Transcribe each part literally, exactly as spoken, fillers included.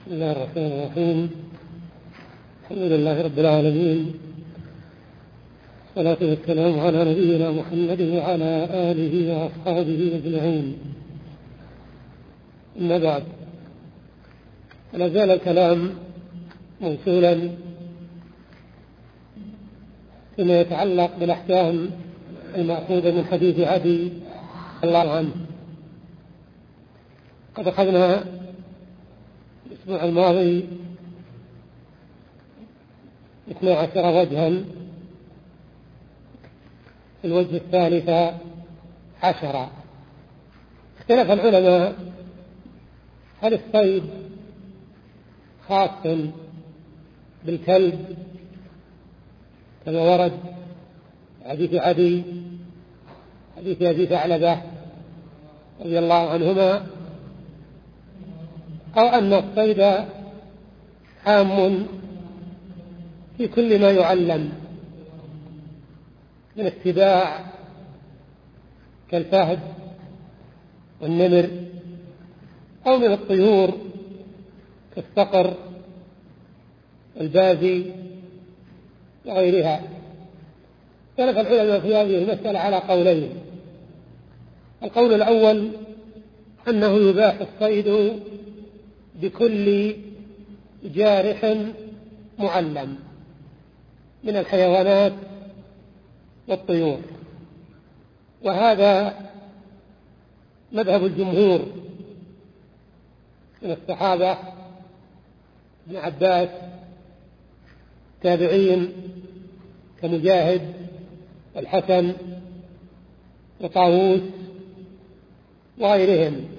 بسم الله الرحمن الرحيم. الحمد لله رب العالمين، والصلاة والسلام على نبينا محمد وعلى آله وأصحابه أجمعين. أما بعد، لا زال الكلام موصولا فيما يتعلق بالأحكام المأخوذة من حديث عدي الله عنه. قد أخذنا الأسبوع الماضي اثني عشر وجها، في الوجه الثالث عشر اختلف العلماء هل الصيد خاص بالكلب كما ورد حديث عدي حديث أبي ثعلبة رضي الله عنهما، أو أن الصيد عام في كل ما يعلم من السباع كالفهد والنمر، أو من الطيور كالصقر والبازي وغيرها. اختلف العلماء في هذه المسألة على قولين. القول الأول أنه يباح الصيد بكل جارح معلم من الحيوانات والطيور، وهذا مذهب الجمهور من الصحابة، ابن عباس، تابعين كمجاهد والحسن وطاووس وغيرهم،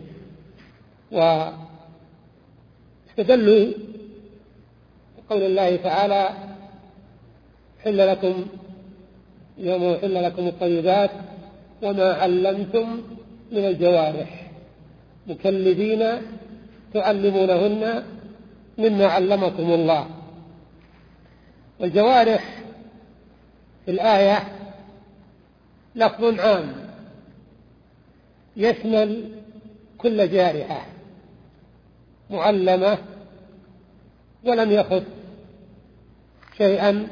واستدلوا بقول الله تعالى: حل لكم يوم حل لكم الطيبات وما علمتم من الجوارح مكلبين تعلمونهن مما علمكم الله. والجوارح في الآية لفظ عام يشمل كل جارحة معلمة، ولم يخص شيئا،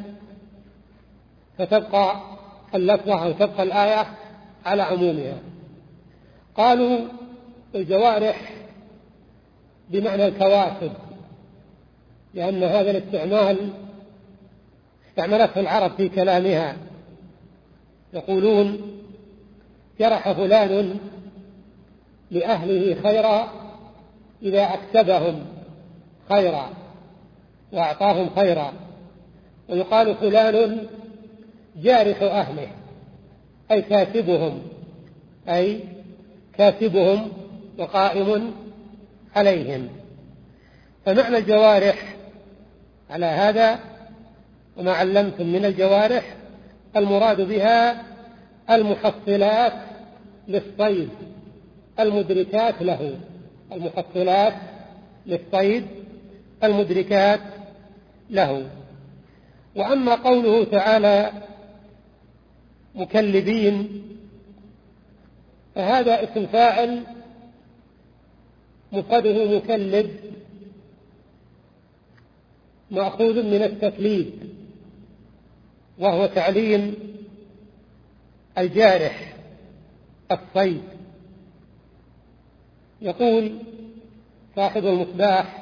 فتبقى اللفظة أو تبقى الآية على عمومها. قالوا الجوارح بمعنى الكواكب، لأن هذا الاستعمال استعملته العرب في كلامها، يقولون: جرح فلان لأهله خيرا إذا أكسبهم خيرا وأعطاهم خيرا. ويقال فلان جارح أهله، أي كاتبهم أي كاتبهم وقائم عليهم. فمعنى الجوارح على هذا: وما علمتم من الجوارح، المراد بها المحصلات للصيد المدركات له، المحصلات للصيد المدركات له. وأما قوله تعالى مكلبين، فهذا اسم فاعل مفرده مكلب، مأخوذ من التكليب، وهو تعليم الجارح الصيد. يقول صاحب المصباح: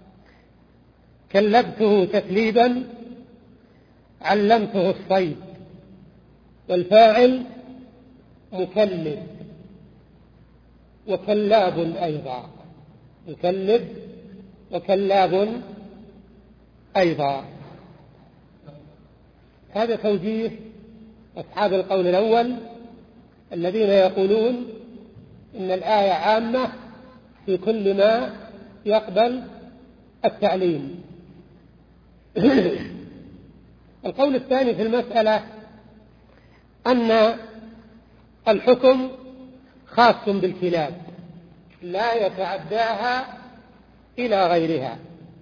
كلبته تكليبا علمته الصيد. والفاعل مكلب وكلاب أيضا، مكلب وكلاب أيضا. هذا توجيه أصحاب القول الأول الذين يقولون إن الآية عامة في كل ما يقبل التعليم. القول الثاني في المسألة أن الحكم خاص بالكلاب، لا يتعداها إلى غيرها،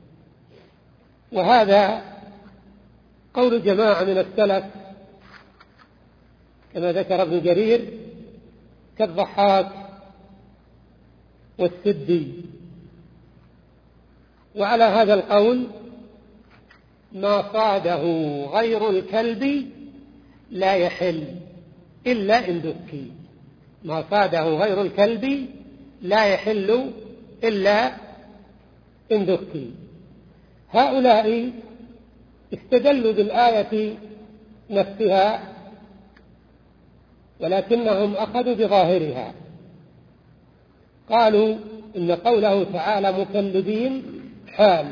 وهذا قول جماعة من السلف كما ذكر ابن جرير كالضحاك والسدي. وعلى هذا القول ما صاده غير الكلب لا يحل إلا إن ذكي. ما صاده غير الكلب لا يحل إلا إن ذكي. هؤلاء استدلوا بالآية نفسها، ولكنهم أخذوا بظاهرها. قالوا إن قوله تعالى مكلبين حال،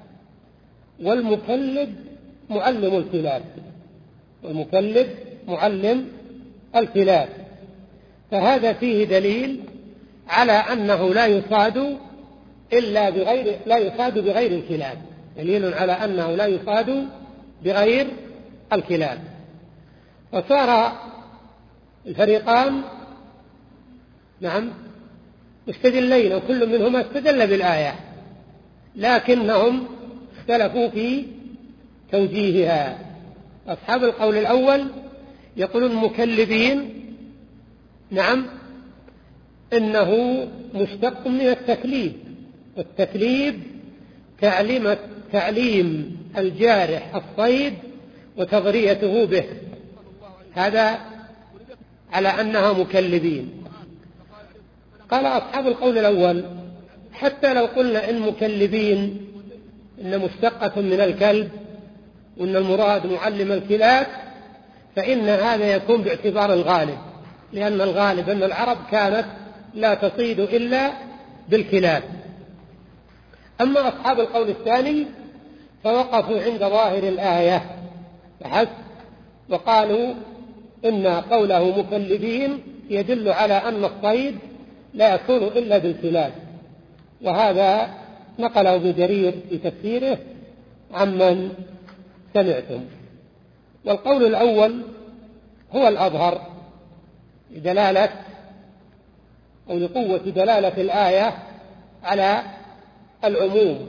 والمكلب معلم الكلاب، والمكلب معلم الكلاب، فهذا فيه دليل على أنه لا يصاد إلا بغير لا يصاد بغير الكلاب، دليل على أنه لا يصاد بغير الكلاب. وصار الفريقان نعم مستدلين، وكل منهما استدل بالآية، لكنهم اختلفوا في توجيهها. أصحاب القول الأول يقولون مكلبين نعم إنه مشتق من التكليب، والتكليب تعليم تعليم الجارح الصيد وتغريته به، هذا على أنها مكلبين. قال أصحاب القول الأول حتى لو قلنا إن مكلبين إن مشتقة من الكلب وإن المراد معلم الكلاب، فإن هذا يكون باعتبار الغالب، لأن الغالب أن العرب كانت لا تصيد إلا بالكلاب. أما أصحاب القول الثاني فوقفوا عند ظاهر الآية فحسب، وقالوا إن قوله مكلبين يدل على أن الصيد لا يكون إلا بالكلاب، وهذا نقله ابن جرير في تفسيره عمن سمعتم. والقول الأول هو الأظهر لدلالة أو لقوة دلالة الآية على العموم.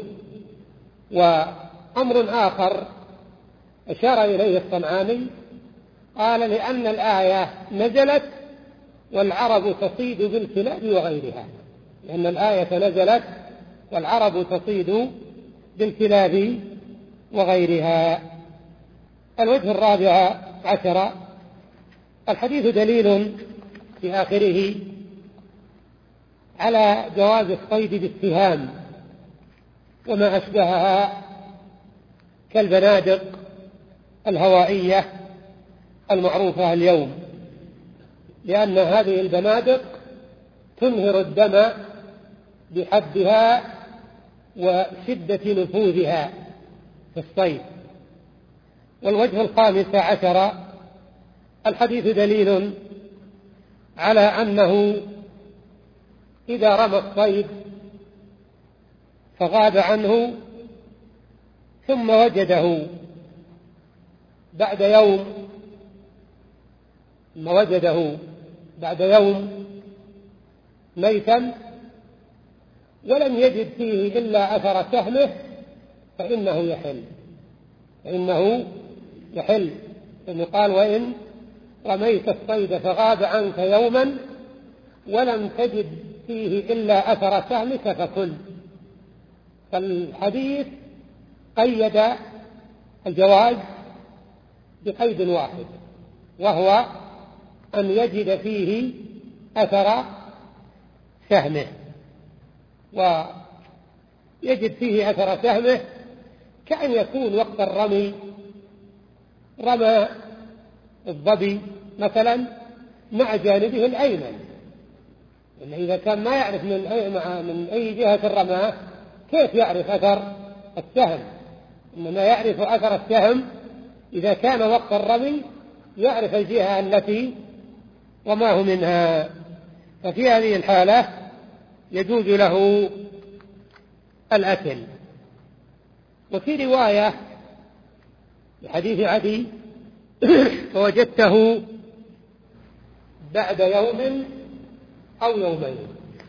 وأمر آخر أشار إليه الصنعاني، قال لأن الآية نزلت والعرب تصيد بالكلاب وغيرها، لأن الآية نزلت والعرب تصيد بالكلاب وغيرها. الوجه الرابع عشر، الحديث دليل في آخره على جواز الصيد بالسهام وما أشبهها كالبنادق الهوائية المعروفة اليوم، لأن هذه البنادق تنهر الدم بحدها وشدة نفوذها في الصيد. والوجه الخامس عشر، الحديث دليل على أنه إذا رمى الصيد فغاب عنه ثم وجده بعد يوم ثم وجده بعد يوم ميتا ولم يجد فيه إلا أثر سهمه فإنه يحل فإنه يحل إنه قال وإن رميت الصيد فغاب عنك يوما ولم تجد فيه إلا أثر سهمك فكل. فالحديث قيد الجواز بقيد واحد، وهو أن يجد فيه أثر سهمه. ويجد فيه أثر سهمه كأن يكون وقت الرمي رمى الظبي مثلا مع جانبه الأيمن، إن إذا كان ما يعرف من أي, من أي جهة الرماه كيف يعرف أثر السهم؟ إنما يعرف أثر السهم إذا كان وقت الرمي يعرف الجهة التي رماه منها، ففي هذه الحالة يجوز له الأكل. وفي رواية لحديث عدي فوجدته بعد يوم أو يومين،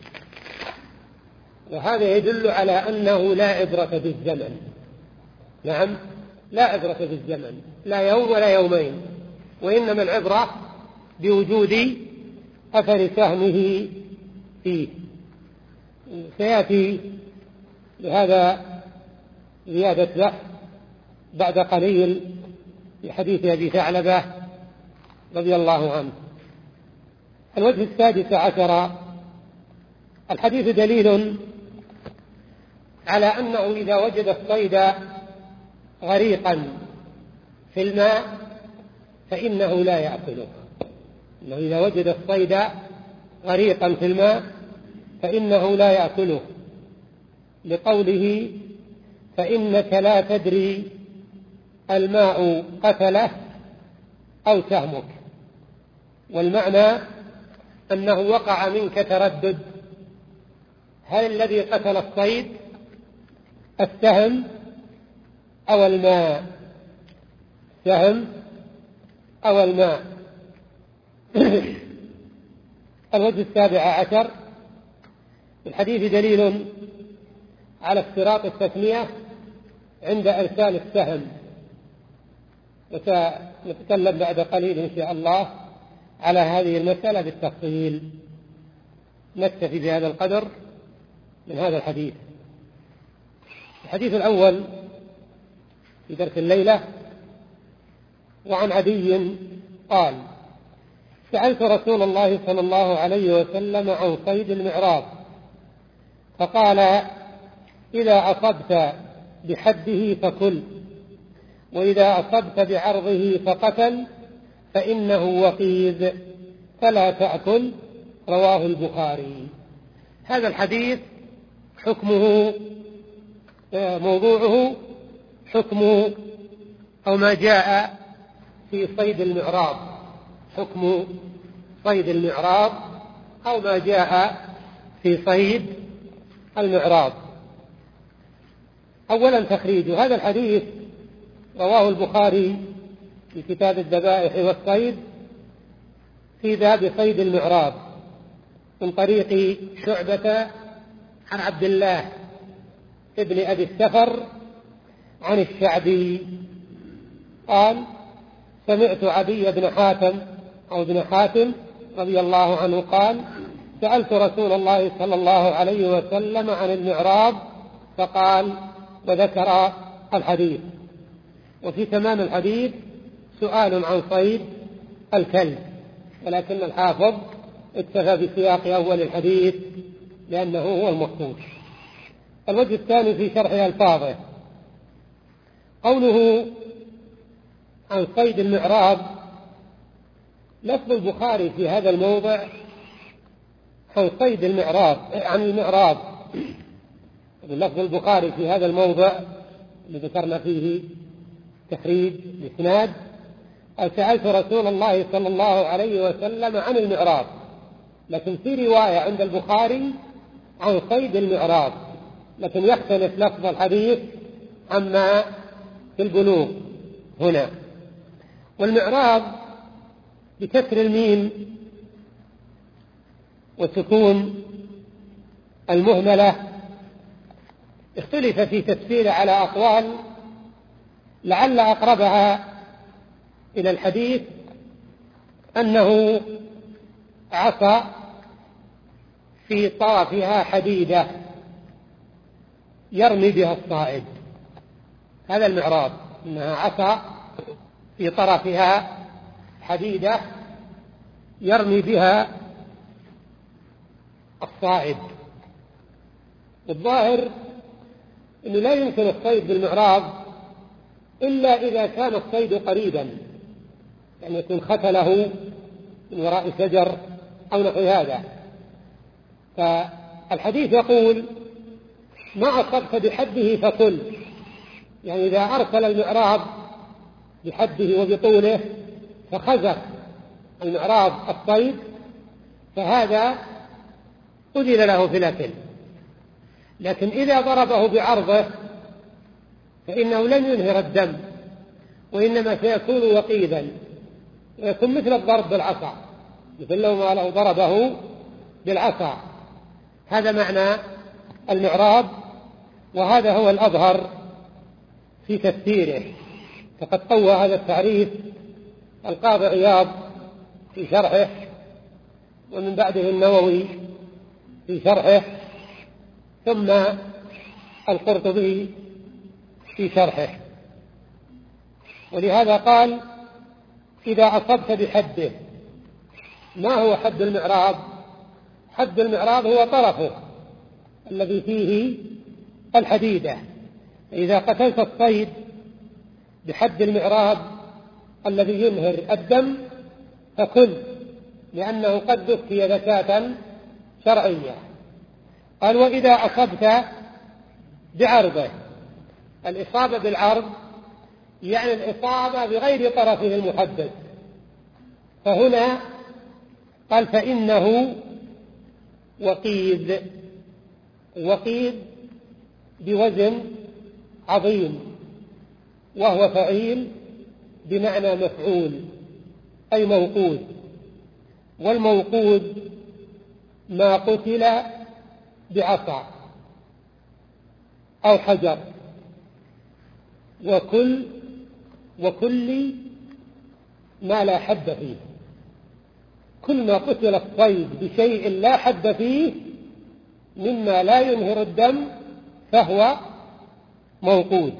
وهذا يدل على أنه لا عبرة بالزمن. نعم، لا عبرة بالزمن، لا يوم ولا يومين، وإنما العبرة بوجود أثر سهمه فيه. سيأتي لهذا زيادة له بعد قليل في حديث أبي ثعلبة رضي الله عنه. الوجه السادس عشر: الحديث دليل على أنه إذا وجد الصيد غريقا في الماء فإنه لا يأكله. إنه إذا وجد الصيد غريقا في الماء فإنه لا يأكله، لقوله: فإنك لا تدري الماء قتله أو سهمك. والمعنى أنه وقع منك تردد: هل الذي قتل الصيد السهم أو الماء؟ سهم أو الماء. الوجه السابع عشر: في الحديث دليل على اشتراط التسمية عند إرسال السهم، وسنتكلم بعد قليل إن شاء الله على هذه المسألة بالتفصيل. نكتفي بهذا القدر من هذا الحديث. الحديث الأول في درس الليلة: وعن عدي قال: سألت رسول الله صلى الله عليه وسلم عن صيد المعراض، فقال: إذا أصبت بحده فكل، وإذا أصبت بعرضه فقتل، فإنه وقيد فلا تأكل. رواه البخاري. هذا الحديث حكمه موضوعه حكم أو ما جاء في صيد المعراض، حكم صيد المعراض أو ما جاء في صيد المعراض. أولا تخريج هذا الحديث: رواه البخاري في كتاب الذبائح والصيد في باب صيد المعراض من طريق شعبة عن عبد الله ابن أبي السفر عن الشعبي قال: سمعت عدي بن حاتم أو بن حاتم رضي الله عنه قال: سألت رسول الله صلى الله عليه وسلم عن المعراض فقال، وذكر الحديث. وفي تمام الحديث سؤال عن صيد الكلب، ولكن الحافظ اكتفى بسياق أول الحديث لأنه هو المخصوص. الوجه الثاني في شرح ألفاظه: قوله عن صيد المعراض، لفظ البخاري في هذا الموضع عن صيد المعراض عن المعراض لفظ البخاري في هذا الموضع اللي ذكرنا فيه تخريج الإسناد: سألت رسول الله صلى الله عليه وسلم عن المعراض، لكن في رواية عند البخاري عن صيد المعراض، لكن يختلف لفظ الحديث عما في البلوغ هنا. والمعراض بكسر الميم وسكون المهملة اختلف في تفسيره على أقوال، لعل أقربها إلى الحديث أنه عصا في طرفها حديدة يرمي بها الصائد. هذا المعراض، إنها عصا في طرفها حديدة يرمي بها الصائد. الظاهر أنه لا يمكن الصيد بالمعراض إلا إذا كان الصيد قريبا، يعني يكون ختله من وراء شجر أو نحو هذا. فالحديث يقول: ما أصبت بحده فكل، يعني إذا أرسل المعراض بحده وبطوله فخزف المعراض الصيد فهذا أذن له في الأكل. لكن إذا ضربه بعرضه فإنه لن ينهر الدم، وإنما سيكون وقيدا، ويكون مثل الضرب بالعصا، مثل لو ما لو ضربه بالعصا. هذا معنى المعراض، وهذا هو الأظهر في تفسيره. فقد قوى هذا التعريف القاضي عياض في شرحه، ومن بعده النووي في شرحه، ثم القرطبي في شرحه، ولهذا قال: إذا أصبت بحده. ما هو حد المعراض؟ حد المعراض هو طرفه الذي فيه الحديدة. إذا قتلت الصيد بحد المعراض الذي ينهر الدم فكل، لأنه قد ذكي ذكاة شرعية. قال: وإذا أصبت بعرضه. الإصابة بالعرض يعني الإصابة بغير طرفه المحدد، فهنا قال: فإنه وقيد. وقيد بوزن عظيم، وهو فعيل بمعنى مفعول، أي موقود. والموقود ما قتل بعصا أو حجر. وكل وكل ما لا حد فيه، كل ما قتل الصيد بشيء لا حد فيه مما لا ينهر الدم فهو موقود.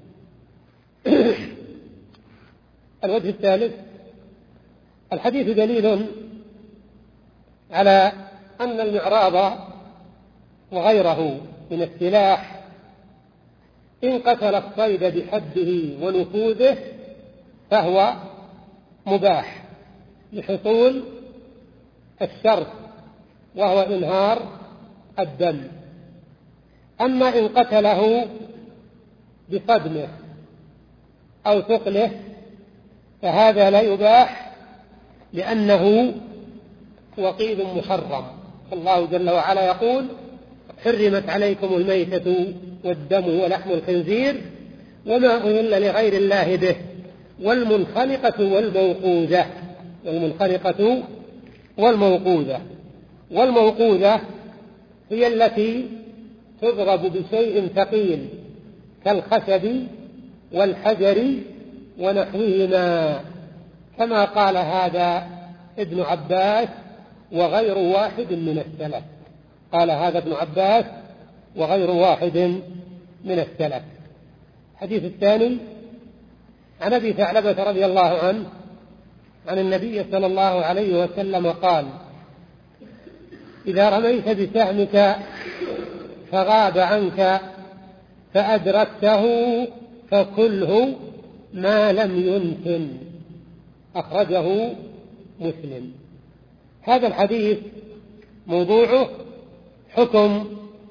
الوجه الثالث: الحديث دليل على أن المعراض وغيره من السلاح إن قتل الصيد بحده ونفوذه فهو مباح لحصول الشرط، وهو إنهار الدم. أما إن قتله بصدمه أو ثقله فهذا لا يباح، لأنه وقيد محرم. الله جل وعلا يقول: حرمت عليكم الميتة والدم ولحم الخنزير وما أهل لغير الله به والمنخنقة والموقوذة. والمنخنقة والموقوذة والموقوذة هي التي تضرب بشيء ثقيل كالخشب والحجر ونحوهما، كما قال هذا ابن عباس وغير واحد من السلف. قال هذا ابن عباس وغير واحد من السلف. الحديث الثاني: عن أبي ثعلبة رضي الله عنه عن النبي صلى الله عليه وسلم قال: إذا رميت بسهمك فغاب عنك فأدركته فكله ما لم ينتن. أخرجه مسلم. هذا الحديث موضوعه حكم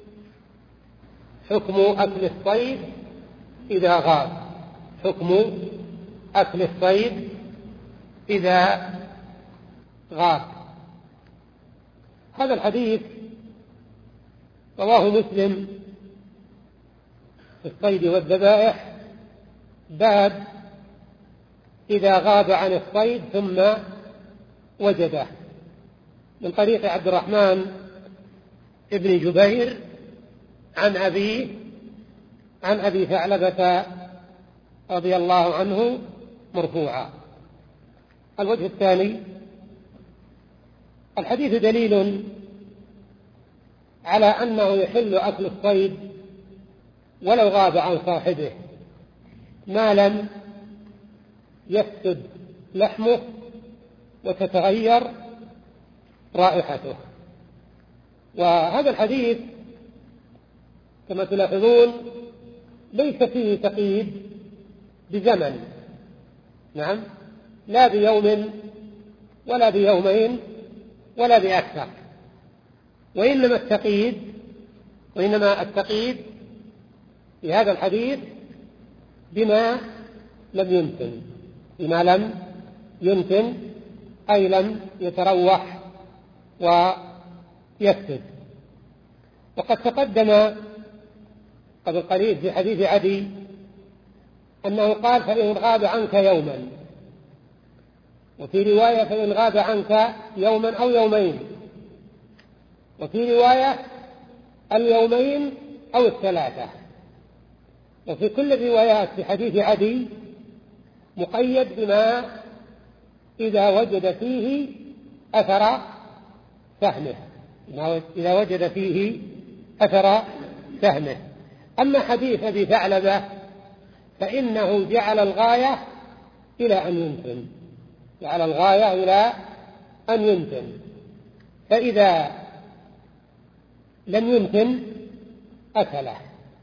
حكم أكل الصيد إذا غاب. حكم أكل الصيد إذا غاب. هذا الحديث رواه مسلم في الصيد والذبائح، باب إذا غاب عن الصيد ثم وجده، من طريق عبد الرحمن ابن جبير عن أبيه عن أبي ثعلبة رضي الله عنه مرفوعا. الوجه الثاني: الحديث دليل على أنه يحل أكل الصيد ولو غاب عن صاحبه ما لم يفسد لحمه وتتغير رائحته. وهذا الحديث كما تلاحظون ليس فيه تقييد بزمن، نعم، لا بيوم ولا بيومين ولا بأكثر، وإنما التقييد وإنما التقييد في هذا الحديث بما لم ينتن بما لم ينتن أي لم يتروح ويفسد. وقد تقدم قبل قليل في حديث عدي أنه قال: فإن غاب عنك يوما، وفي رواية: فإن غاب عنك يوما أو يومين، وفي رواية: اليومين أو الثلاثة. وفي كل الروايات في حديث عدي مقيد بما إذا وجد فيه أثر سهمه إذا وجد فيه أثر سهمه. أما حديث أبي ثعلبة فإنه جعل الغاية إلى أن يمكن، جعل الغاية إلى أن يمكن، فإذا لم يمكن أكله.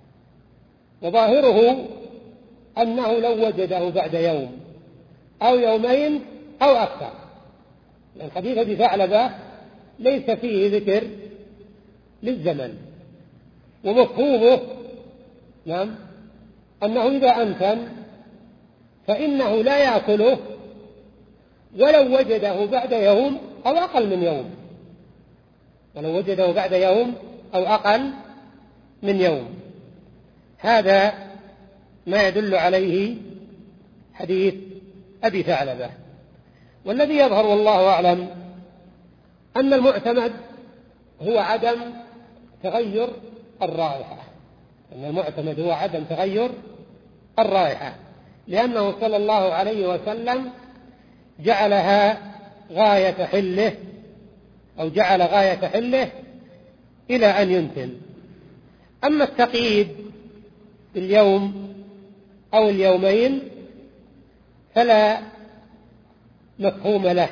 وظاهره أنه لو وجده بعد يوم أو يومين أو أكثر، لأن حديث أبي ثعلبة ليس فيه ذكر للزمن، ومفهومه نعم أنه إذا أمكن فإنه لا يأكله ولو وجده بعد يوم أو أقل من يوم، ولو وجده بعد يوم أو أقل من يوم. هذا ما يدل عليه حديث أبي ثعلبة. والذي يظهر والله أعلم أن المعتمد هو عدم تغير الرائحة، أن المعتمد هو عدم تغير الرائحة، لأنه صلى الله عليه وسلم جعلها غاية حله، أو جعل غاية حله إلى أن ينتن. أما التقييد باليوم أو اليومين فلا مفهوم له،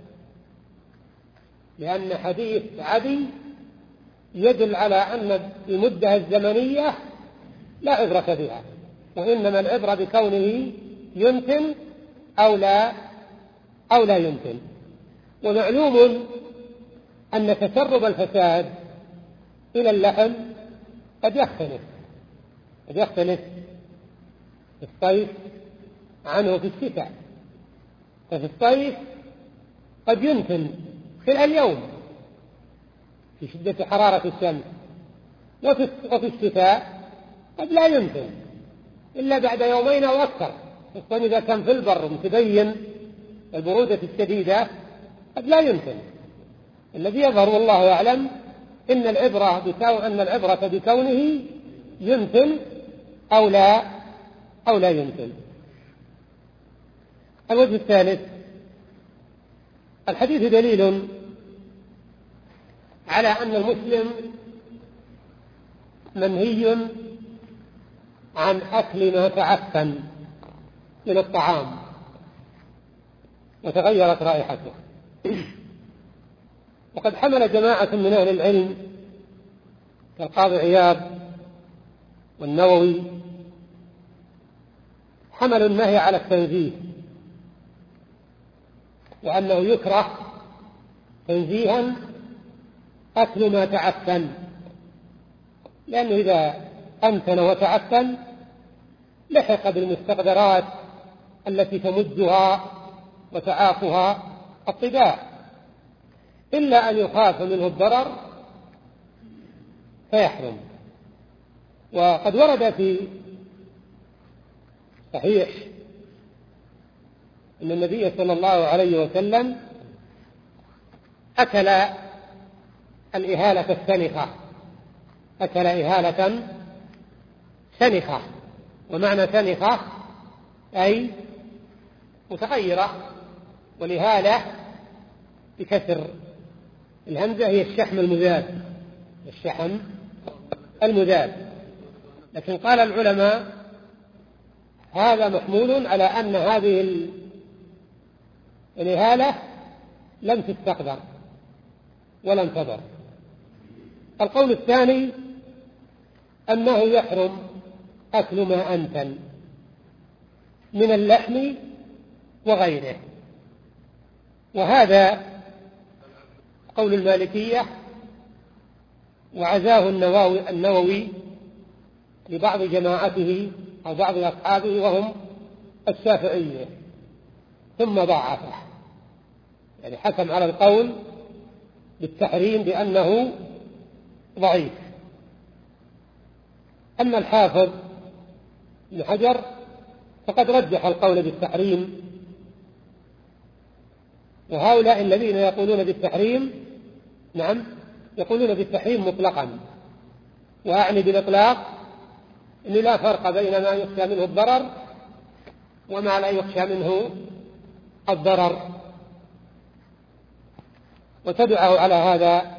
لأن حديث عدي يدل على أن المدة الزمنية لا عبرة بها، وإنما العبرة بكونه يمكن أو لا أو لا يمكن. ومعلوم أن تسرب الفساد إلى اللحم قد يختلف قد يختلف في الصيف عنه في الشتاء. ففي الصيف قد يمكن في اليوم في شدة حرارة الشمس، وفي الشتاء قد لا يمكن إلا بعد يومين أو أكثر، خصوصا إذا كان في البر متبين البرودة الشديدة قد لا يمكن. الذي يظهر والله أعلم إن العبرة بكون أن العبرة بكونه يمكن أو لا أو لا يمكن. الوجه الثالث: الحديث دليل على أن المسلم منهي عن أكل ما تعفن من الطعام وتغيرت رائحته. وقد حمل جماعة من أهل العلم كالقاضي عياض والنووي حملوا النهي على التنزيه، وأنه يكره تنزيها أكل ما تعفن، لأنه إذا أمكن وتعفن لحق بالمستقدرات التي تمدها وتعافها الطباع، إلا أن يخاف منه الضرر فيحرم. وقد ورد في صحيح أن النبي صلى الله عليه وسلم أكل الإهالة السنخة أكل إهالة سنخة ومعنى سنخة أي متغيرة، والإهالة بكسر الهمزة هي الشحم المذاب الشحم المذاب لكن قال العلماء هذا محمول على أن هذه الإهالة لم تستقدر ولم تضر. القول الثاني أنه يحرم أكل ما أنتن من اللحم وغيره، وهذا قول المالكية، وعزاه النووي, النووي لبعض جماعته أو بعض أصحابه وهم الشافعية، ثم ضعفه، يعني حكم على القول بالتحريم بأنه ضعيف. أما الحافظ ابن حجر فقد رجح القول بالتحريم، وهؤلاء الذين يقولون بالتحريم نعم يقولون بالتحريم مطلقا، وأعني بالإطلاق أن لا فرق بين ما يخشى منه الضرر وما لا يخشى منه الضرر، وتبعه على هذا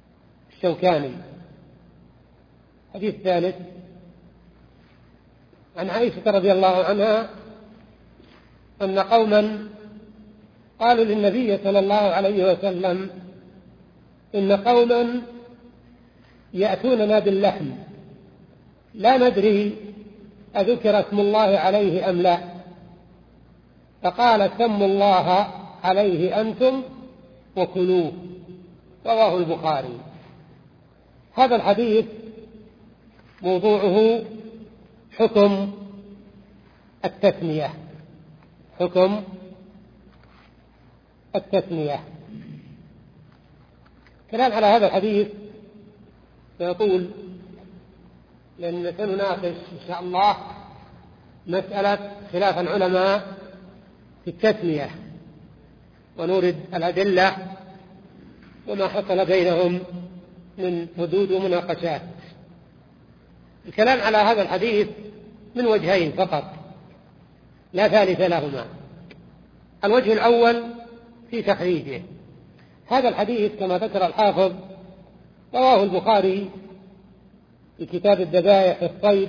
الشوكاني. حديث ثالث: عن عائشة رضي الله عنها أن قوما قالوا للنبي صلى الله عليه وسلم: إن قوما يأتوننا باللحم لا ندري أذكر اسم الله عليه أم لا، فقال: سموا الله عليه أنتم وكلوه. رواه البخاري. هذا الحديث موضوعه حكم التثنية، حكم التثنية. كلام على هذا الحديث سيطول، لأن سنناقش إن شاء الله مسألة خلاف العلماء في التثنية، ونورد الأدلة وما حصل بينهم من حدود ومناقشات. الكلام على هذا الحديث من وجهين فقط لا ثالث لهما. الوجه الأول في تخريجه. هذا الحديث كما ذكر الحافظ رواه البخاري في كتاب الذبائح الصيد،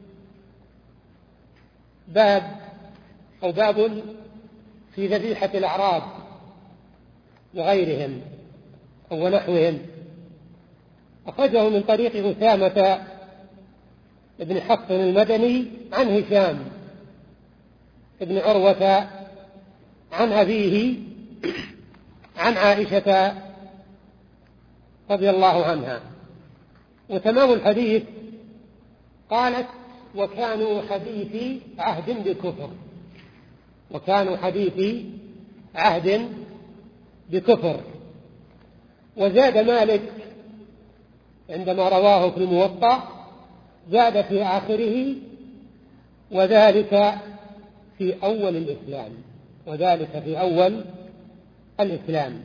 باب أو باب في ذبيحة الأعراب وغيرهم أو نحوهم. أخرجه من طريق أسامة بن حفص المدني عن هشام بن عروة عن أبيه عن عائشة رضي الله عنها. وتمام الحديث قالت: وكانوا حديثي عهد بكفر، وكانوا حديثي عهد بكفر. وزاد مالك عندما رواه في الموطأ، زاد في آخره: وذلك في أول الإسلام، وذلك في أول الإسلام.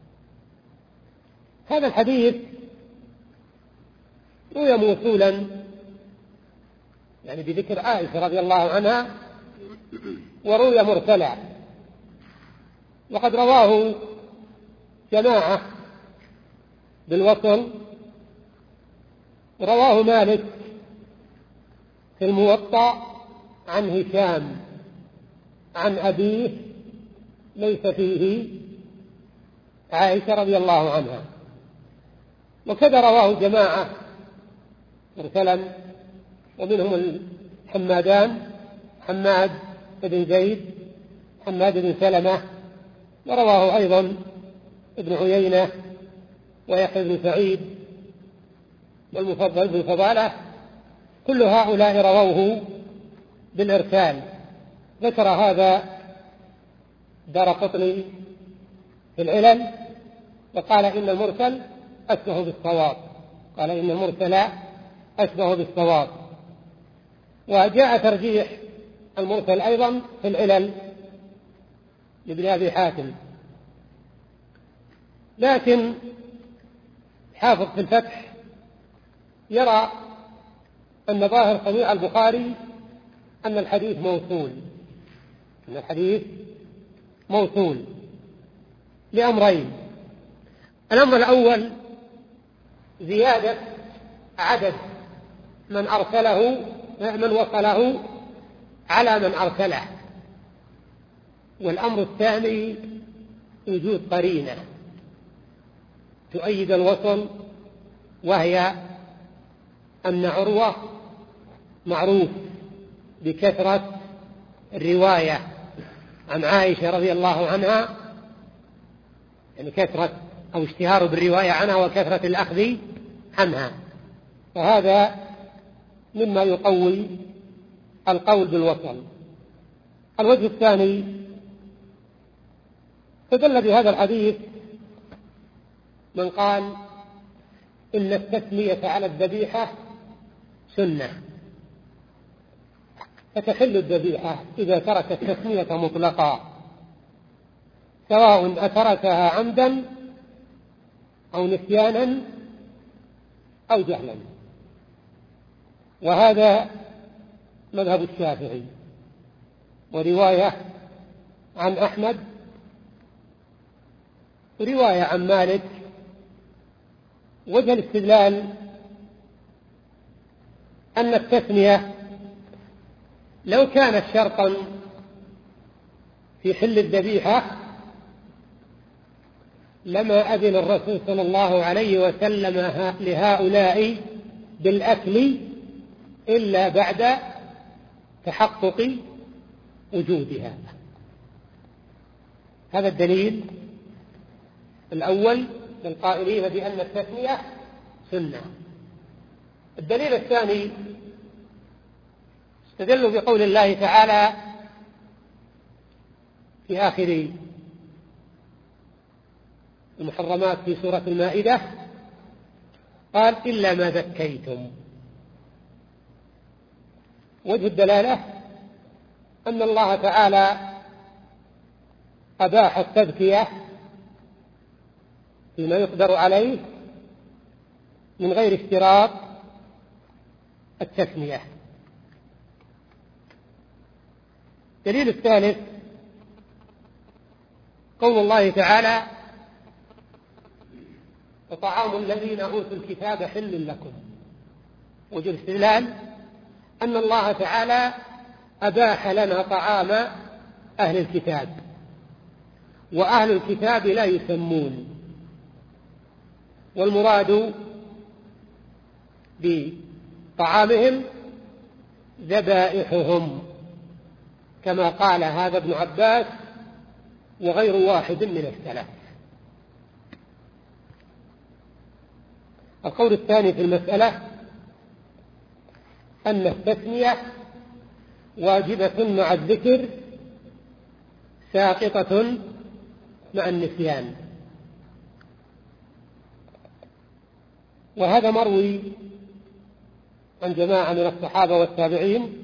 هذا الحديث روي موصولا، يعني بذكر عائشة رضي الله عنها، وروي مرسلا، وقد رواه جماعة بالوصل. رواه مالك في الموطأ عن هشام عن أبيه، ليس فيه عائشة رضي الله عنها. وكذا رواه جماعة مرسلا، ومنهم الحمادان، حماد بن زيد، حماد بن سلمة، ورواه أيضا ابن عيينة ويحيى بن سعيد والمفضل بن فضالة. كل هؤلاء رووه بالإرسال. ذكر هذا دارقطني في العلل، وقال إن المرسل أشبه بالصواب، قال إن المرسل أشبه بالصواب. وجاء ترجيح المرسل أيضا في العلل لابن أبي حاتم. لكن حافظ في الفتح يرى أن ظاهر صنيع البخاري أن الحديث موصول، أن الحديث موصول لأمرين. الأمر الأول زيادة عدد من أرسله من وصله على من أرسله، والأمر الثاني وجود قرينة تؤيد الوصل، وهي أن عروة معروف بكثرة الرواية عن عائشة رضي الله عنها، يعني كثرة أو اشتهار بالرواية عنها وكثرة الأخذ عنها، فهذا مما يقوي القول بالوصل. الوجه الثاني استدل بهذا الحديث من قال إن التسمية على الذبيحة سنة، فتحل الذبيحة إذا ترك التسمية مطلقا، سواء أتركها عمدا أو نسيانا أو جهلا. وهذا مذهب الشافعي، ورواية عن أحمد، ورواية عن مالك. وجه الاستدلال أن التثنية لو كانت شرطا في حل الذبيحة لما أذن الرسول صلى الله عليه وسلم لهؤلاء بالأكل إلا بعد تحقق وجودها. هذا الدليل الأول للقائلين بأن التثنية سنة. الدليل الثاني استدلوا بقول الله تعالى في آخر المحرمات في سورة المائدة قال إلا ما ذكيتم. وجه الدلالة أن الله تعالى أباح التذكية فيما يقدر عليه من غير اشتراط التثنية. الدليل الثالث قول الله تعالى وطعام الذين أوتوا الكتاب حل لكم. وجه الاستدلال أن الله تعالى أباح لنا طعام أهل الكتاب، وأهل الكتاب لا يسمون، والمراد بطعامهم ذبائحهم كما قال هذا ابن عباس وغير واحد من السلف. القول الثاني في المسألة أن التثنية واجبة مع الذكر ساقطة مع النسيان، وهذا مروي عن جماعة من الصحابة والتابعين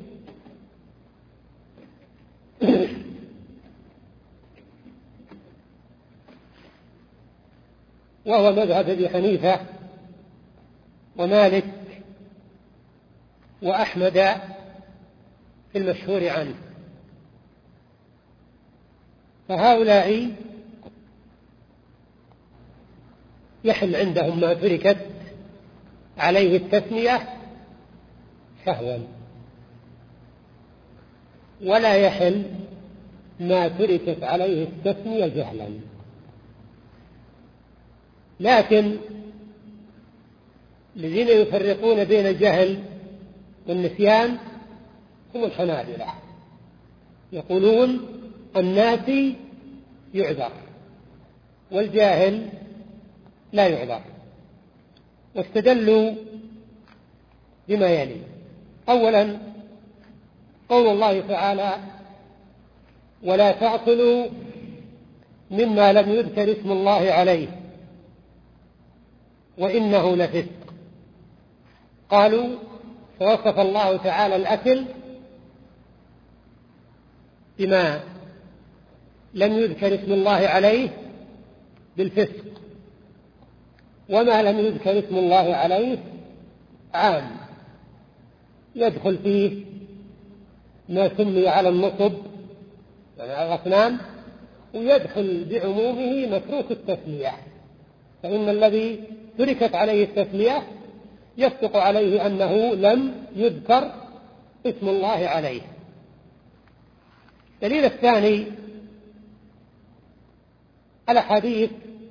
وهو مذهب أبي حنيفة ومالك وأحمد في المشهور عنه. فهؤلاء يحل عندهم ما تركت عليه التثنية سهوا، ولا يحل ما تركت عليه التثنية جهلا. لكن الذين يفرقون بين الجهل والنسيان هم الحنابلة، يقولون الناسي يعذر والجاهل لا يعذر، واستدلوا بما يلي. أولا قول الله تعالى ولا تأكلوا مما لم يذكر اسم الله عليه وإنه لفسق. قالوا فوصف الله تعالى الأكل بما لم يذكر اسم الله عليه بالفسق، وما لم يذكر اسم الله عليه عام يدخل فيه ما سمي على النصب يعني على الأصنام، ويدخل بعمومه متروك التثنية، فإن الذي تركت عليه التثنية يصدق عليه أنه لم يذكر اسم الله عليه. الدليل الثاني الأحاديث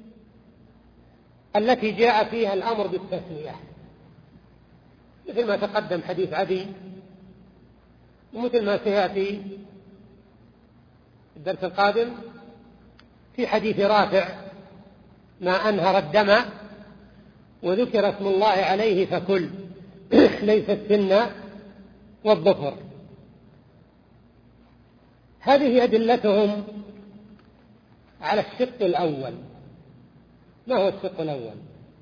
التي جاء فيها الأمر بالتثنية، مثل ما تقدم حديث عدي، ومثل ما سيأتي الدرس القادم في حديث رافع ما أنهر الدم وذكر اسم الله عليه فكل ليس السن والظفر. هذه أدلتهم على الشق الأول. ما هو الشق الأول؟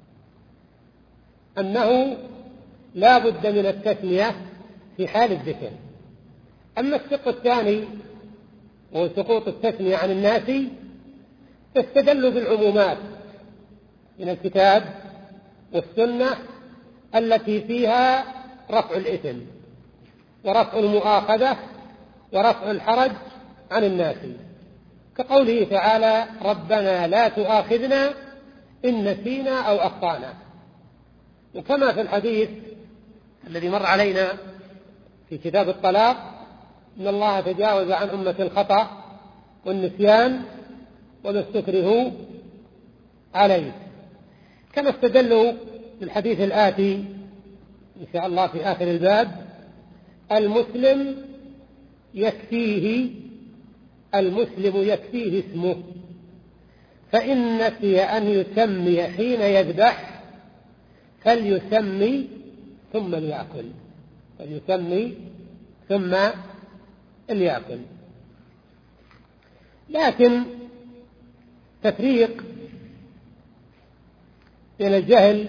أنه لا بد من التثنية في حال الذكر. أما الشق الثاني وهو سقوط التثنية عن الناس فاستدلوا بالعمومات من الكتاب والسنة التي فيها رفع الإثم ورفع المؤاخذة ورفع الحرج عن الناس، كقوله تعالى ربنا لا تؤاخذنا إن نسينا أو أخطأنا. وكما في الحديث الذي مر علينا في كتاب الطلاق إن الله تجاوز عن أمة الخطأ والنسيان وما استكرهوا عليه، كما استدلوا بالحديث الآتي إن شاء الله في آخر الباب: المسلم يكفيه المسلم يكفيه اسمه، فإن نسي أن يسمي حين يذبح فليسمي ثم ليأكل فليسمي ثم ليأكل. لكن تفريق بين الجهل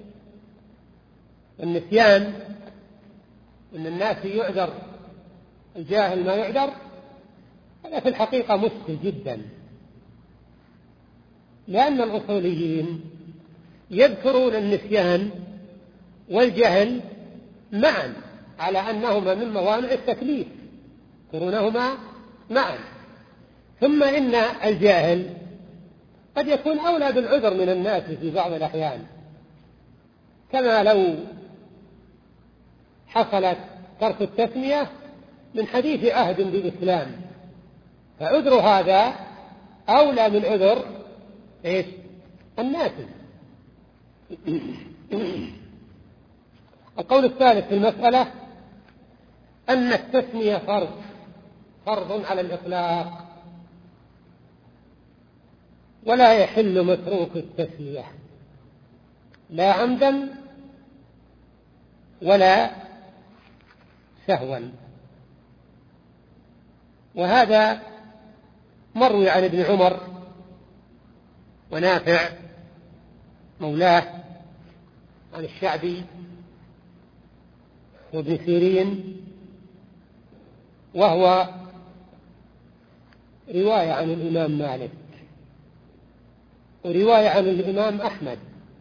والنسيان، أن الناس يعذر الجاهل ما يعذر، هذا في الحقيقة مشكل جدا، لأن الأصوليين يذكرون النسيان والجهل معا على أنهما من موانع التكليف، يذكرونهما معا. ثم إن الجاهل قد يكون أولى بالعذر من الناس في بعض الأحيان، كما لو حصلت ترك التسمية من حديث عهد بالإسلام، فعذر هذا أولى من عذر إيش؟ الناس. القول الثالث في المسألة أن التسمية فرض فرض على الإطلاق، ولا يحل متروك التسمية لا عمدا ولا سهوا. وهذا مروي عن ابن عمر ونافع مولاه عن الشعبي وابن سيرين، وهو رواية عن الإمام مالك ورواية عن الإمام أحمد،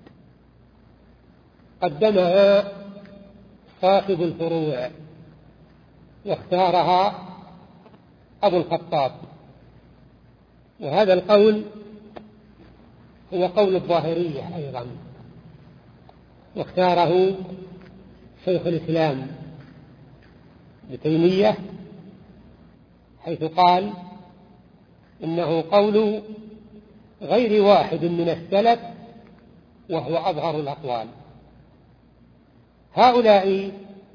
قدمها صاحب الفروع واختارها أبو الخطاب. وهذا القول هو قول الظاهرية أيضا، واختاره شيخ الإسلام ابن تيمية، حيث قال إنه قول غير واحد من السلف وهو أظهر الأقوال. هؤلاء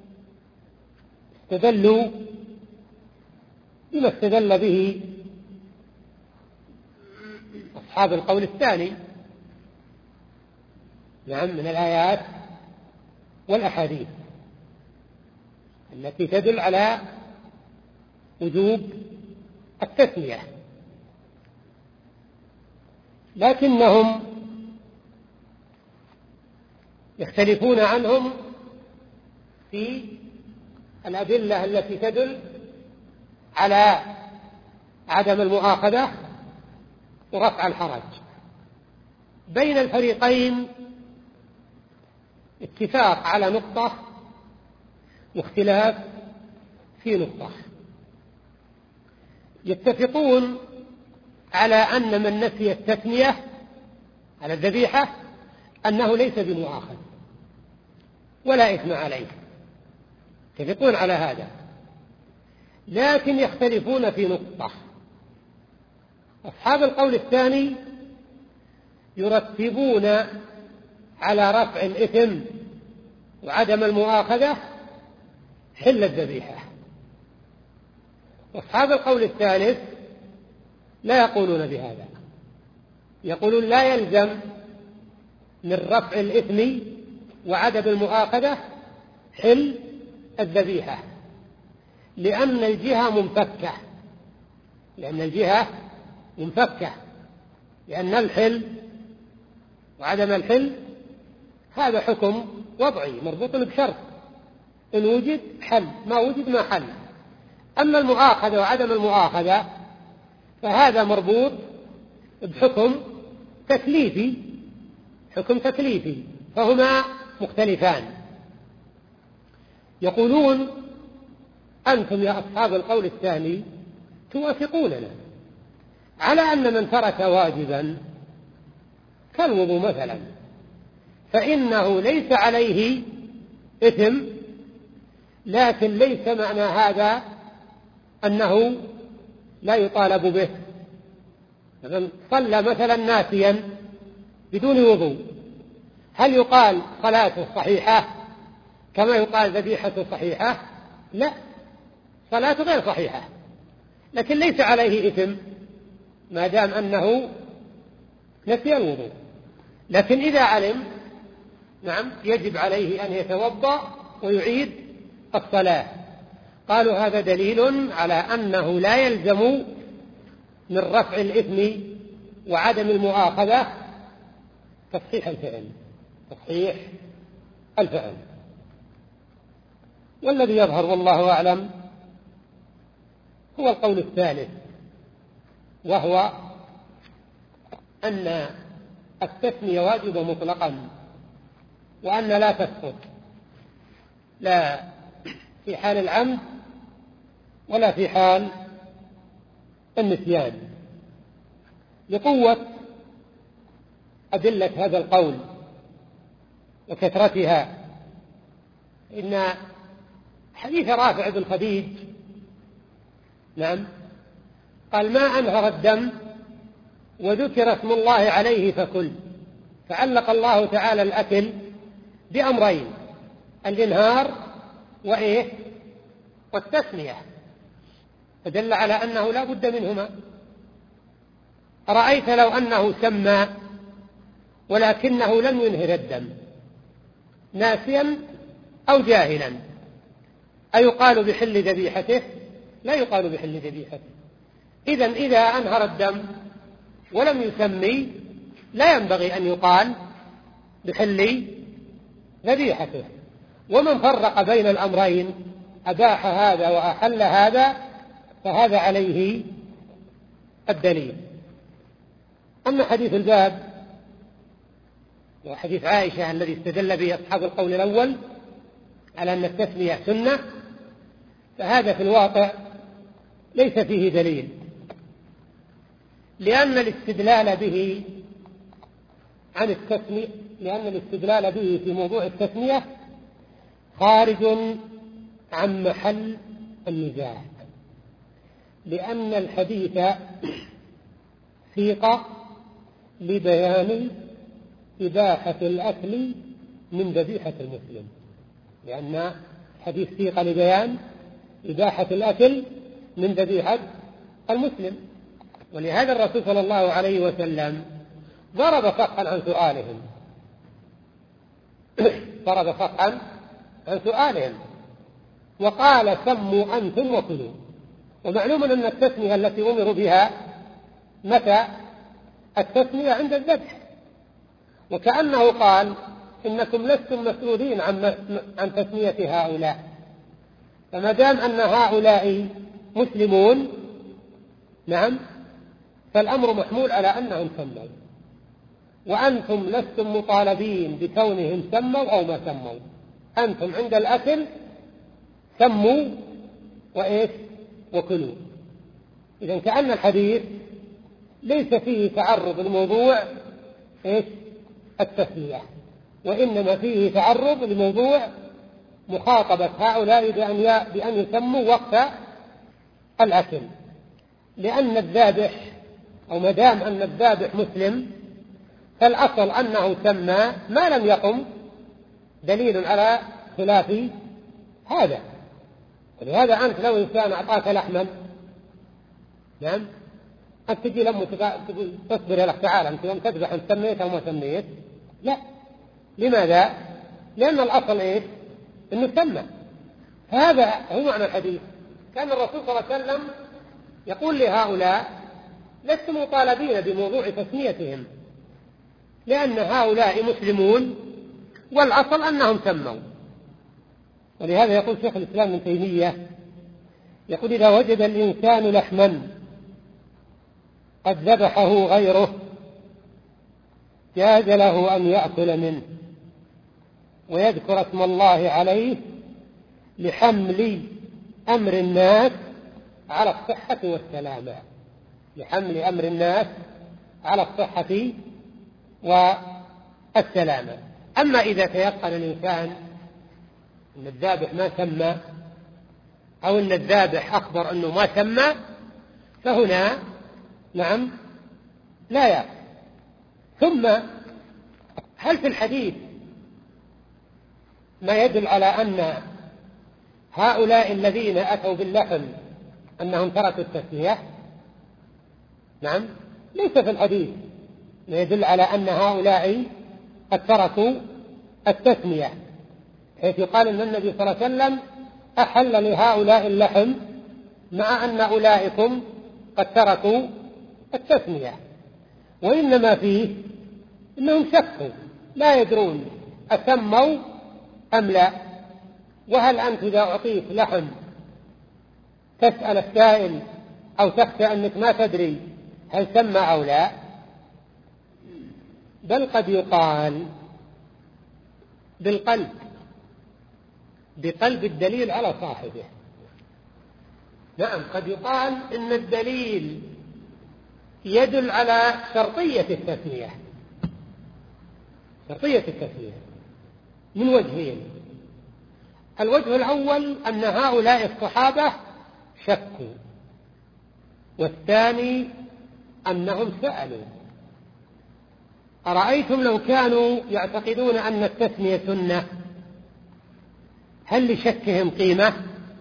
استدلوا بما استدل به أصحاب القول الثاني، نعم، من الآيات والأحاديث التي تدل على وجوب التسمية، لكنهم يختلفون عنهم في الأدلة التي تدل على عدم المؤاخذة ورفع الحرج. بين الفريقين اتفاق على نقطة واختلاف في نقطة. يتفقون على أن من نسي التسمية على الذبيحة أنه ليس بمؤاخذ ولا إثم عليه، يتفقون على هذا، لكن يختلفون في نقطة. أصحاب القول الثاني يرتبون على رفع الإثم وعدم المؤاخذة حل الذبيحة، وأصحاب القول الثالث لا يقولون بهذا، يقولون لا يلزم من رفع الإثم وعدم المؤاخذة حل الذبيحة، لأن الجهة منفكة لأن الجهة منفكة لأن الحل وعدم الحل هذا حكم وضعي مربوط بشرط، إن وجد حل، ما وجد ما حل. أما المؤاخذة وعدم المؤاخذة فهذا مربوط بحكم تكليفي حكم تكليفي فهما مختلفان. يقولون أنتم يا أصحاب القول الثاني توافقوننا على أن من ترك واجبا كالوضوء مثلا فإنه ليس عليه إثم، لكن ليس معنى هذا أنه لا يطالب به. مثلا صلى مثلا ناسيا بدون وضوء، هل يقال صلاته صحيحة كما يقال ذبيحته صحيحة؟ لا، صلاته غير صحيحة، لكن ليس عليه إثم ما دام أنه نسي الوضوء. لكن إذا علم، نعم، يجب عليه أن يتوضأ ويعيد الصلاة. قالوا هذا دليل على أنه لا يلزم من رفع الإثم وعدم المؤاخذة تصحيح الفعل، تصحيح الفعل. والذي يظهر والله أعلم هو القول الثالث، وهو أن التسمية واجبة مطلقا، وأن لا تسقط لا في حال العمد ولا في حال النسيان، لقوة أدلة هذا القول وكثرتها. إن حديث رافع بن خديج، نعم، قال: ما أنهر الدم وذكر اسم الله عليه فكل. فعلق الله تعالى الأكل بأمرين: الإنهار وإيه والتسمية، فدل على أنه لا بد منهما. أرأيت لو أنه سمى ولكنه لم ينهر الدم ناسيا أو جاهلا، أيقال بحل ذبيحته؟ لا يقال بحل ذبيحته. إذن إذا أنهر الدم ولم يسمي لا ينبغي أن يقال بحل ذبيحته. ومن فرق بين الأمرين، أباح هذا وأحل هذا، فهذا عليه الدليل. أما حديث الباب وحديث عائشة الذي استدل به أصحاب القول الأول على أن التسمية سنة، فهذا في الواقع ليس فيه دليل، لأن الاستدلال به عن التسمية لأن الاستدلال به في موضوع التسمية خارج عن محل النزاع، لأن الحديث سيق لبيان إباحة الأكل من ذبيحة المسلم، لأن الحديث سيق لبيان إباحة الأكل من ذبيحة المسلم. ولهذا الرسول صلى الله عليه وسلم ضرب فقها عن سؤالهم ضرب فقها عن سؤالهم وقال: سموا أنتم وكلوا. ومعلوم أن التسمية التي أمروا بها متى؟ التسمية عند الذبح. وكأنه قال: إنكم لستم مسؤولين عن عن تسمية هؤلاء، فما دام أن هؤلاء مسلمون، نعم، فالأمر محمول على أنهم سموا، وأنتم لستم مطالبين بكونهم سموا أو ما سموا، أنتم عند الأكل سموا وإيش وكلوا. إذن كأن الحديث ليس فيه تعرض لموضوع إيش التسمية، وإنما فيه تعرض لموضوع مخاطبة هؤلاء بأن بأن يسموا وقت الأكل، لأن الذابح أو ما دام أن الذابح مسلم فالأصل أنه سمى ما لم يقم دليل على خلاف هذا. ولهذا أنت لو إنسان أعطاك لحما، نعم، أنت تجي لما تقول تصبر يا لك تعالى أنت يوم تذبح أنت سميت أو ما سميت؟ لا. لماذا؟ لأن الأصل إيه؟ إنه سمى. هذا هو معنى الحديث. كان الرسول صلى الله عليه وسلم يقول لهؤلاء: لستم مطالبين بموضوع تسميتهم، لأن هؤلاء مسلمون والأصل أنهم سموا. ولهذا يقول شيخ الإسلام ابن تيمية، يقول: إذا وجد الإنسان لحما قد ذبحه غيره جاز له أن يأكل منه ويذكر اسم الله عليه لحمل أمر الناس على الصحة والسلامة، لحمل أمر الناس على الصحة والسلامة. أما إذا تيقن الإنسان أن الذابح ما سمى أو أن الذابح أخبر أنه ما سمى، فهنا نعم لا يأكل. ثم هل في الحديث ما يدل على أن هؤلاء الذين أتوا باللحم أنهم تركوا التسمية؟ نعم، ليس في الحديث ما يدل على أن هؤلاء قد تركوا التسمية، حيث يقال أن النبي صلى الله عليه وسلم أحل لهؤلاء اللحم مع أن أولئكم قد تركوا التسمية، وإنما فيه أنهم شكوا لا يدرون أسموا أم لا. وهل أنت إذا أعطيت لحم تسأل السائل أو تخشى أنك ما تدري هل سمى أو لا؟ بل قد يقال بالقلب، بقلب الدليل على صاحبه. نعم، قد يقال إن الدليل يدل على شرطية التسمية، شرطية التسمية من وجهين. الوجه الأول أن هؤلاء الصحابة شكوا، والثاني أنهم سألوا. أرأيتم لو كانوا يعتقدون أن التسمية سنة هل لشكهم قيمة؟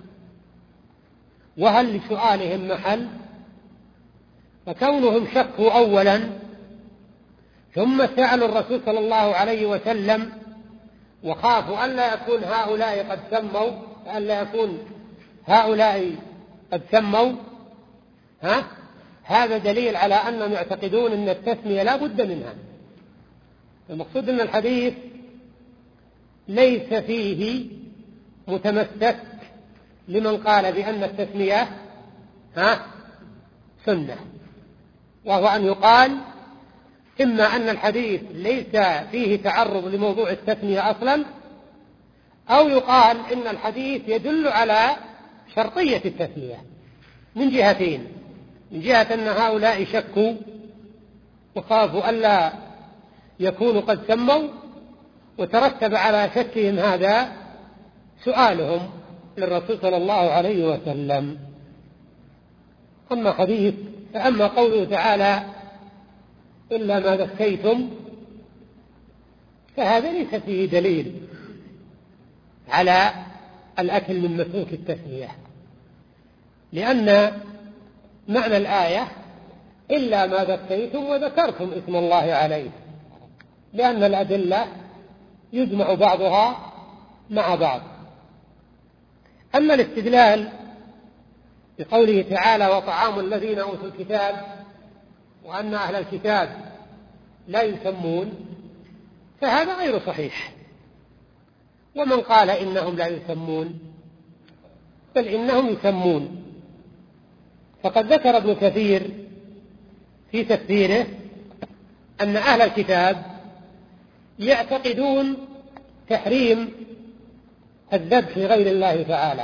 وهل لسؤالهم محل؟ فكونهم شكوا أولا ثم سألوا الرسول صلى الله عليه وسلم وخافوا أن لا يكون هؤلاء قد سموا أن لا يكون هؤلاء قد سموا ها هذا دليل على أنهم يعتقدون أن التسمية لا بد منها. المقصود أن الحديث ليس فيه متمسك لمن قال بأن التسمية ها سنة، وهو أن يقال إما أن الحديث ليس فيه تعرض لموضوع التسمية أصلا، أو يقال إن الحديث يدل على شرطية التسمية من جهتين: من جهة أن هؤلاء شكوا وخافوا ألا يكونوا قد سموا، وترتب على شكهم هذا سؤالهم للرسول صلى الله عليه وسلم. أما حديث فأما قوله تعالى إلا ما ذكيتم، فهذا ليس فيه دليل على الأكل من مسلوك التسمية، لأن معنى الآية إلا ما ذكيتم وذكرتم اسم الله عليه، لأن الأدلة يجمع بعضها مع بعض. أما الاستدلال بقوله تعالى وطعام الذين أوتوا الكتاب وأن أهل الكتاب لا يسمون، فهذا غير صحيح. ومن قال إنهم لا يسمون بل إنهم يسمون، فقد ذكر ابن كثير في تفسيره أن أهل الكتاب يعتقدون تحريم الذبح لغير الله تعالى،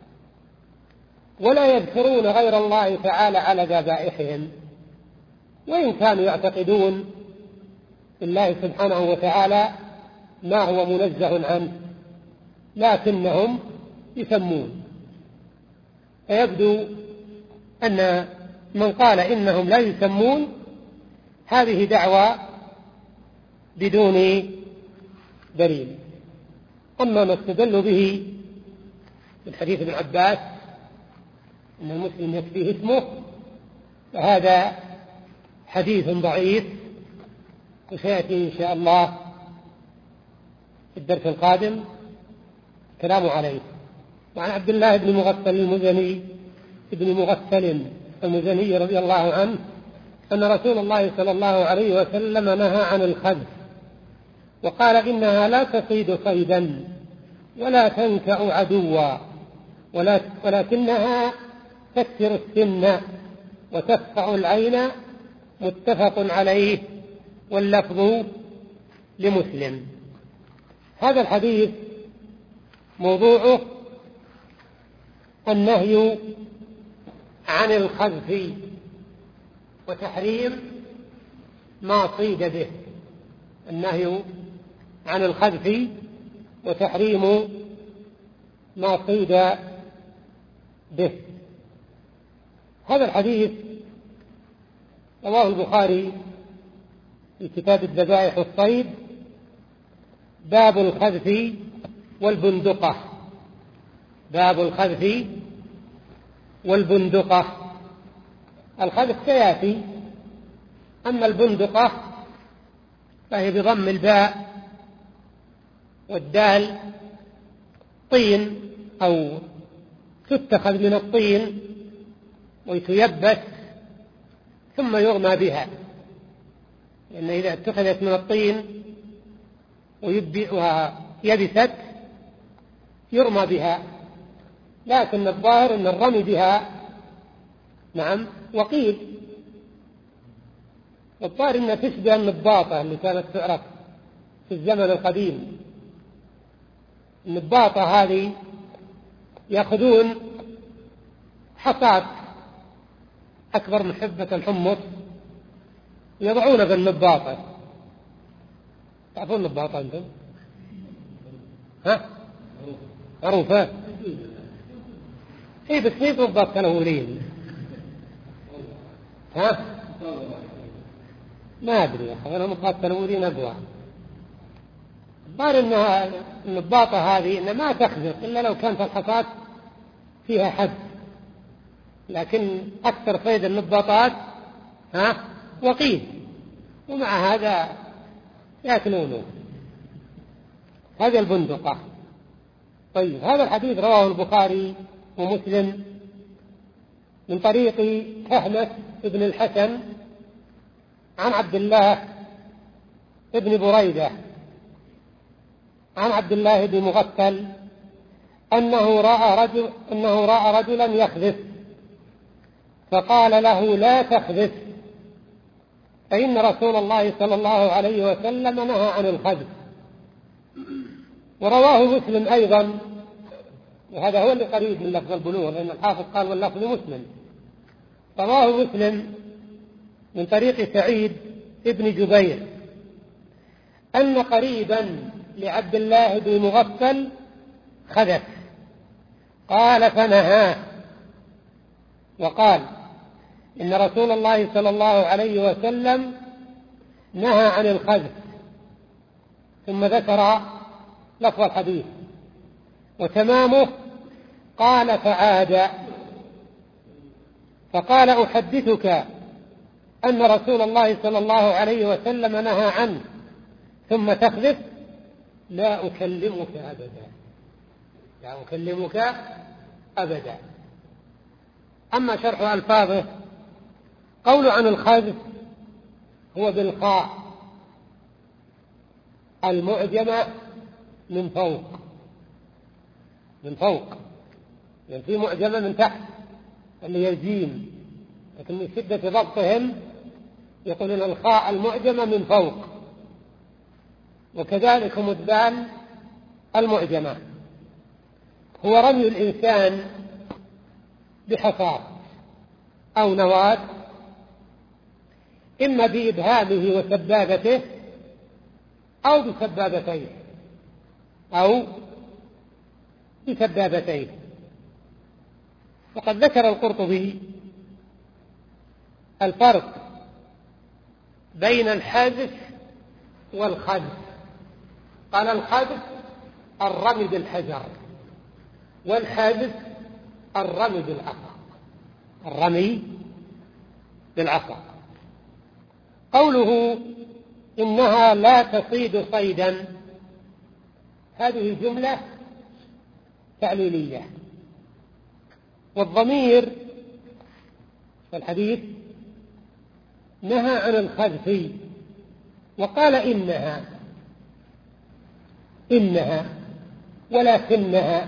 ولا يذكرون غير الله تعالى على ذبائحهم، وإن كانوا يعتقدون الله سبحانه وتعالى ما هو منزه عنه، لكنهم يسمون. فيبدو أن من قال إنهم لا يسمون هذه دعوة بدون دليل. أما ما استدلوا به من حديث ابن عباس أن المسلم يكفيه اسمه، فهذا حديث ضعيف، وسيأتي إن شاء الله في الدرس القادم كلام عليه. وعن عبد الله بن مغفل المزني ابن مغفل المزني رضي الله عنه أن رسول الله صلى الله عليه وسلم نهى عن الخذف، وقال إنها لا تصيد صيدا ولا تنكأ عدوا، ولكنها تكسر السن وتفقع العين، متفق عليه واللفظ لمسلم. هذا الحديث موضوعه النهي عن الخذف وتحريم ما صيد به، النهي عن الخذف وتحريم ما صيد به. هذا الحديث رواه البخاري في كتاب الذبائح والصيد، باب الخذف والبندقة. باب الخذف والبندقة. الخذف سيأتي، أما البندقة فهي بضم الباء والدال، طين أو تتخذ من الطين ويتيبس ثم يرمى بها، لأن إذا اتخذت من الطين ويبست يرمى بها، لكن الظاهر أن الرمي بها نعم وقيل، الظاهر أنها تشبه النباطة اللي كانت تعرف في الزمن القديم. النباطة هذه يأخذون حصاة أكبر من حبة الحمص يضعون في النباطة. تعرفون النباطة أنتم؟ ها؟ معروفة؟ إيه بس مين نباطة الأولين؟ ها؟ ما أدري يا أخي، أنا نباطة الأولين أقوى. الظاهر أنها النباطة هذه إنها ما تخزق إلا لو كانت الحصاة فيها حد، لكن أكثر صيد النباطات ها وقيل، ومع هذا يأكلونه. هذه البندقة. طيب، هذا الحديث رواه البخاري ومسلم من طريق أحمد بن الحسن عن عبد الله بن بريدة عن عبد الله بن مغفل أنه رأى رجل أنه رأى رجلا يخذف، فقال له: لا تخذف، فإن رسول الله صلى الله عليه وسلم نهى عن الخذف. ورواه مسلم أيضا، وهذا هو اللي قريب من لفظ البلوغ، لأن الحافظ قال واللفظ مسلم. رواه مسلم من طريق سعيد ابن جبير أن قريبا لعبد الله بن مغفل خذف، قال فنهاه، وقال: إن رسول الله صلى الله عليه وسلم نهى عن الخذف. ثم ذكر لفظ الحديث وتمامه، قال: فعاد، فقال: أحدثك أن رسول الله صلى الله عليه وسلم نهى عنه ثم تخذف؟ لا أكلمك أبدا، لا أكلمك أبدا. أما شرح ألفاظه، قول عن الخذف هو بالخاء المعجمة من فوق، من فوق، يعني في معجمة من تحت اللي يجيم، لكن من شدة ضبطهم يقولون الخاء المعجمة من فوق، وكذلك هم الدال المعجمة. هو رمي الإنسان بحصاة أو نواة، إما بإبهامه وسبابته أو بسبابتيه أو بسبابتيه. وقد ذكر القرطبي الفرق بين الحذف والخذف، قال: الخذف الرمي بالحجر، والحذف الرمي بالعصا، الرمي بالعصا. قوله إنها لا تصيد صيدا، هذه جملة تعليلية، والضمير في الحديث نهى عن الخذف، وقال إنها إنها ولكنها.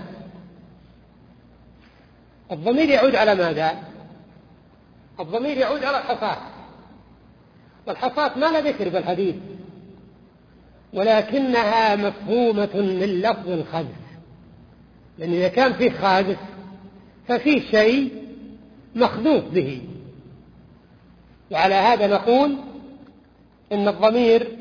الضمير يعود على ماذا؟ الضمير يعود على الحصاة، والحصاة ما لا ذكر في الحديث، ولكنها مفهومة من لفظ الخذف، لأن إذا كان فيه خاذف ففيه شيء مخذوف به، وعلى هذا نقول إن الضمير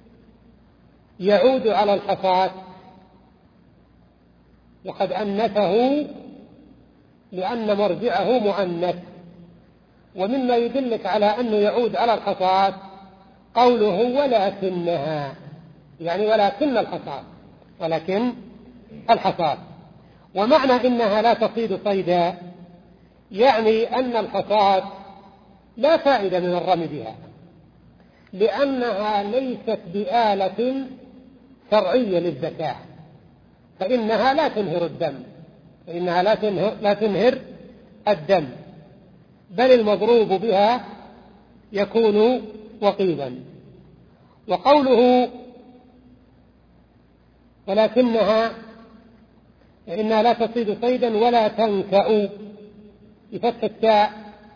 يعود على الحصاة، وقد أنثه لأن مرجعه مؤنث. ومما يدلك على أنه يعود على الحصاد قوله ولكنها، يعني ولكن الحصاد، ولكن الحصاد. ومعنى إنها لا تصيد صيدا يعني أن الحصاد لا فائدة من الرمي بها، لأنها ليست بآلة شرعية للذكاء، فإنها لا تنهر الدم، فإنها لا تنهر, لا تنهر الدم، بل المضروب بها يكون وقيدا. وقوله ولكنها إنها لا تصيد صيدا ولا تنكأ بفتح التاء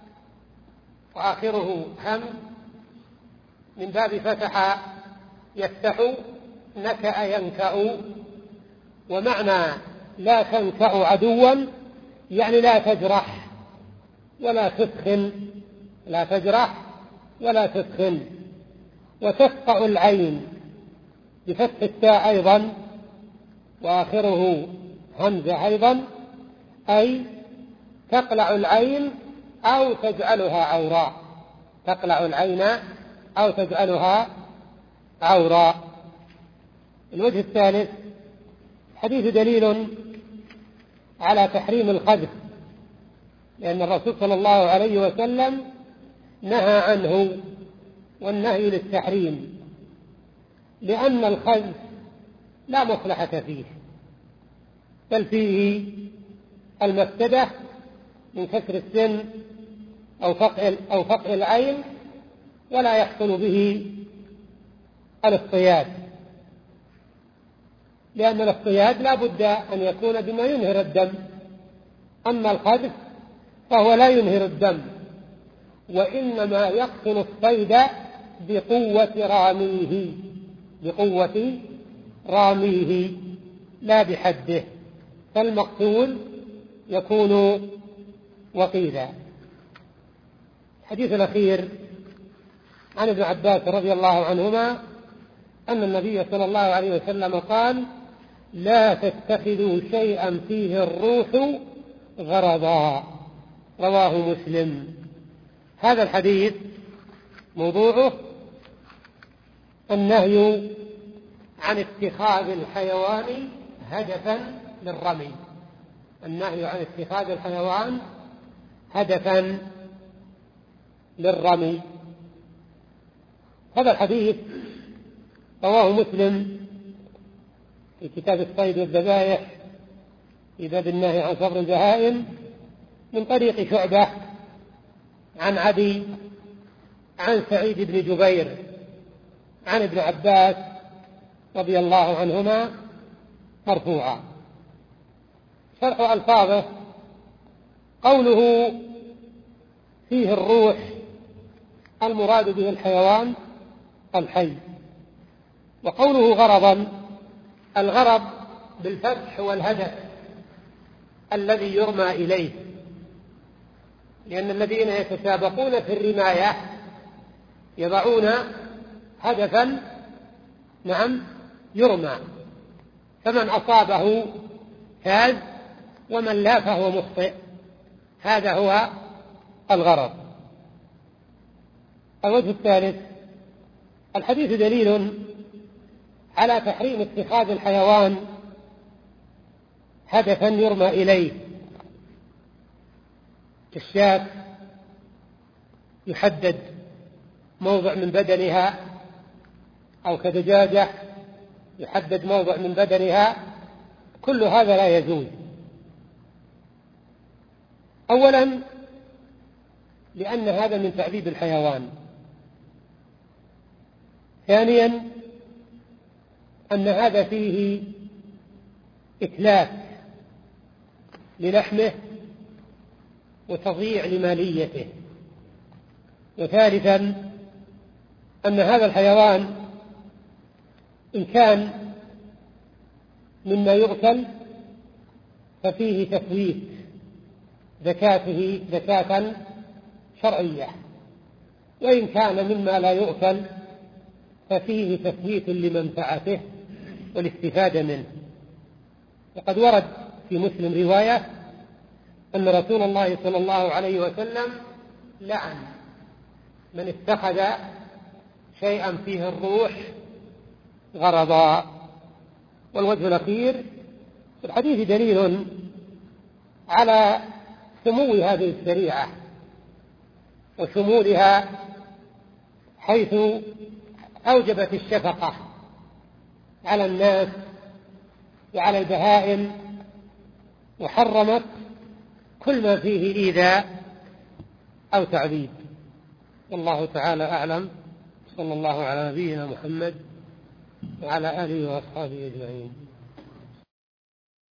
وآخره هم من باب فتح يفتح، نكأ ينكأ. ومعنى لا تنكأ عدوا يعني لا تجرح ولا تثخن، لا تجرح ولا تثخن. وتفقع العين بفتح التاء أيضا وآخره همزة أيضا، أي تقلع العين أو تجعلها عوراء، تقلع العين أو تجعلها عوراء. الوجه الثالث حديث دليل على تحريم الخذف، لأن الرسول صلى الله عليه وسلم نهى عنه، والنهي للتحريم، لأن الخذف لا مصلحة فيه، بل فيه المفسدة من كسر السن أو فقع أو فقع العين، ولا يحصل به الاصطياد، لأن الاصطياد لا بد أن يكون بما ينهر الدم. أما الخذف فهو لا ينهر الدم، وإنما يقتل الصيد بقوة راميه، بقوة راميه لا بحده، فالمقتول يكون وقيدا. الحديث الأخير عن ابن عباس رضي الله عنهما أن النبي صلى الله عليه وسلم قال: لا تتخذوا شيئا فيه الروح غرضا، رواه مسلم. هذا الحديث موضوعه النهي عن اتخاذ الحيوان هدفا للرمي، النهي عن اتخاذ الحيوان هدفا للرمي. هذا الحديث رواه مسلم في كتاب الصيد والذبائح في باب النهي عن صبر البهائم من طريق شعبة عن عدي عن سعيد بن جبير عن ابن عباس رضي الله عنهما مرفوعا. شرح ألفاظه: قوله فيه الروح المراد به الحيوان الحي، وقوله غرضا الغرض بالفتح والهدف الذي يرمى إليه، لأن الذين يتسابقون في الرماية يضعون هدفا نعم يرمى، فمن أصابه فاز ومن لا فهو مخطئ، هذا هو الغرض. الوجه الثالث الحديث دليل على تحريم اتخاذ الحيوان هدفا يرمى إليه، كالشاة يحدد موضع من بدنها، أو كدجاجة يحدد موضع من بدنها، كل هذا لا يجوز. أولا لأن هذا من تعذيب الحيوان، ثانيا أن هذا فيه إتلاف للحمه وتضييع لماليته، وثالثا أن هذا الحيوان إن كان مما يؤكل ففيه تفويت زكاته زكاة شرعية، وإن كان مما لا يؤكل ففيه تفويت لمنفعته والاستفادة منه. وقد ورد في مسلم رواية أن رسول الله صلى الله عليه وسلم لعن من اتخذ شيئا فيه الروح غرضا. والوجه الأخير في الحديث دليل على سمو هذه الشريعة وشمولها، حيث أوجبت الشفقة على الناس وعلى البهائم، وحرمت كل ما فيه إيذاء أو تعذيب. والله تعالى أعلم. صلى الله على نبينا محمد وعلى آله وأصحابه أجمعين.